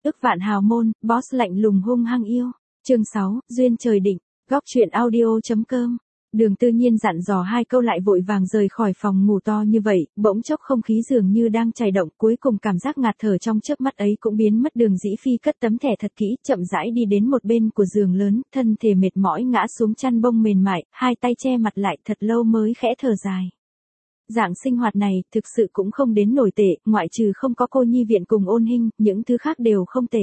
ức vạn hào môn, boss lạnh lùng hung hăng yêu. Chương 6, duyên trời định. Góc truyện audio.com. Đường Tư Nhiên dặn dò hai câu lại vội vàng rời khỏi phòng ngủ to như vậy, bỗng chốc không khí dường như đang chảy động, cuối cùng cảm giác ngạt thở trong chớp mắt ấy cũng biến mất. Đường Dĩ Phi cất tấm thẻ thật kỹ, chậm rãi đi đến một bên của giường lớn, thân thể mệt mỏi ngã xuống chăn bông mềm mại, hai tay che mặt lại thật lâu mới khẽ thở dài. Dạng sinh hoạt này thực sự cũng không đến nổi tệ, ngoại trừ không có cô nhi viện cùng Ôn Hinh, những thứ khác đều không tệ.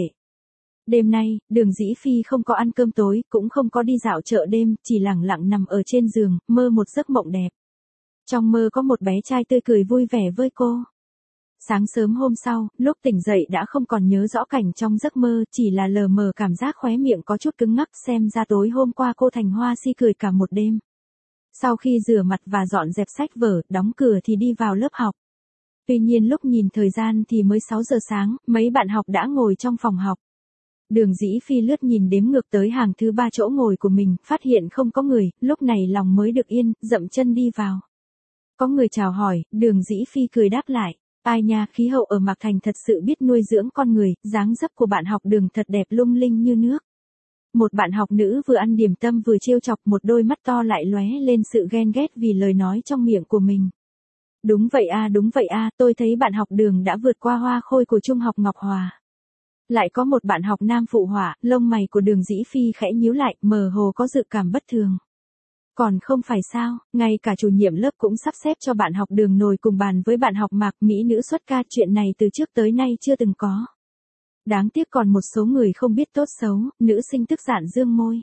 Đêm nay, Đường Dĩ Phi không có ăn cơm tối, cũng không có đi dạo chợ đêm, chỉ lẳng lặng nằm ở trên giường, mơ một giấc mộng đẹp. Trong mơ có một bé trai tươi cười vui vẻ với cô. Sáng sớm hôm sau, lúc tỉnh dậy đã không còn nhớ rõ cảnh trong giấc mơ, chỉ là lờ mờ cảm giác khóe miệng có chút cứng ngắc, xem ra tối hôm qua cô thành hoa si cười cả một đêm. Sau khi rửa mặt và dọn dẹp sách vở, đóng cửa thì đi vào lớp học. Tuy nhiên lúc nhìn thời gian thì mới 6 giờ sáng, mấy bạn học đã ngồi trong phòng học. Đường Dĩ Phi lướt nhìn đếm ngược tới hàng thứ 3 chỗ ngồi của mình, phát hiện không có người, lúc này lòng mới được yên, dậm chân đi vào. Có người chào hỏi, Đường Dĩ Phi cười đáp lại. Ai nha, khí hậu ở Mạc Thành thật sự biết nuôi dưỡng con người, dáng dấp của bạn học Đường thật đẹp lung linh như nước. Một bạn học nữ vừa ăn điểm tâm vừa trêu chọc, một đôi mắt to lại lóe lên sự ghen ghét vì lời nói trong miệng của mình. Đúng vậy a, tôi thấy bạn học Đường đã vượt qua Hoa Khôi của Trung học Ngọc Hòa. Lại có một bạn học nam phụ họa, lông mày của Đường Dĩ Phi khẽ nhíu lại, mơ hồ có dự cảm bất thường. Còn không phải sao, ngay cả chủ nhiệm lớp cũng sắp xếp cho bạn học Đường ngồi cùng bàn với bạn học Mạc, mỹ nữ xuất ca, chuyện này từ trước tới nay chưa từng có. Đáng tiếc còn một số người không biết tốt xấu, nữ sinh tức giận dương môi.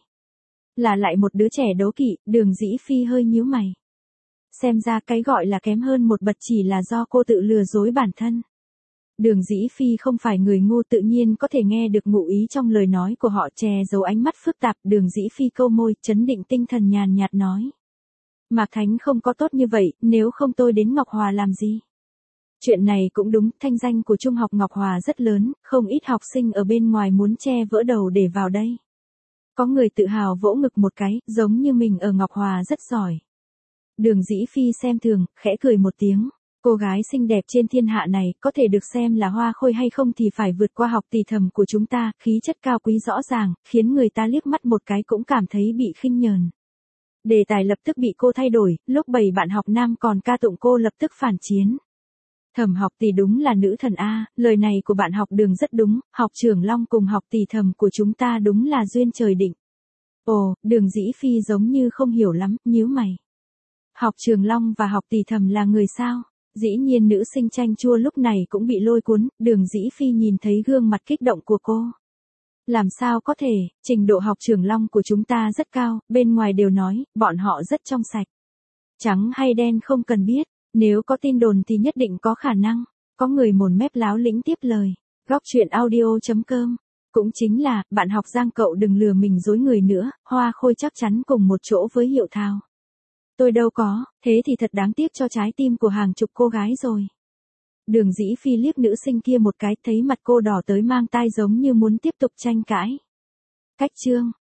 Là lại một đứa trẻ đố kỵ, Đường Dĩ Phi hơi nhíu mày. Xem ra cái gọi là kém hơn một bậc chỉ là do cô tự lừa dối bản thân. Đường Dĩ Phi không phải người ngu, tự nhiên có thể nghe được ngụ ý trong lời nói của họ, che giấu ánh mắt phức tạp. Đường Dĩ Phi câu môi, trấn định tinh thần nhàn nhạt nói. Mạc Thánh không có tốt như vậy, nếu không tôi đến Ngọc Hòa làm gì? Chuyện này cũng đúng, thanh danh của Trung học Ngọc Hòa rất lớn, không ít học sinh ở bên ngoài muốn che vỡ đầu để vào đây. Có người tự hào vỗ ngực một cái, giống như mình ở Ngọc Hòa rất giỏi. Đường Dĩ Phi xem thường, khẽ cười một tiếng. Cô gái xinh đẹp trên thiên hạ này, có thể được xem là Hoa Khôi hay không thì phải vượt qua học tỷ thầm của chúng ta, khí chất cao quý rõ ràng, khiến người ta liếc mắt một cái cũng cảm thấy bị khinh nhờn. Đề tài lập tức bị cô thay đổi, lúc 7 bạn học nam còn ca tụng cô lập tức phản chiến. Thẩm học tỷ đúng là nữ thần A, lời này của bạn học Đường rất đúng, học trưởng Long cùng học tỷ thầm của chúng ta đúng là duyên trời định. Ồ, Đường Dĩ Phi giống như không hiểu lắm, nhíu mày. Học trường Long và học tỷ thầm là người sao? Dĩ nhiên nữ sinh chanh chua lúc này cũng bị lôi cuốn, Đường Dĩ Phi nhìn thấy gương mặt kích động của cô. Làm sao có thể, trình độ học trường Long của chúng ta rất cao, bên ngoài đều nói, bọn họ rất trong sạch. Trắng hay đen không cần biết, nếu có tin đồn thì nhất định có khả năng. Có người mồm mép láo lĩnh tiếp lời. Góc truyện audio.com. Cũng chính là, bạn học Giang cậu đừng lừa mình dối người nữa, Hoa Khôi chắc chắn cùng một chỗ với Hiệu Thao. Tôi đâu có, thế thì thật đáng tiếc cho trái tim của hàng chục cô gái rồi. Đường Dĩ Phi liếc nữ sinh kia một cái, thấy mặt cô đỏ tới mang tai giống như muốn tiếp tục tranh cãi. Cách chương.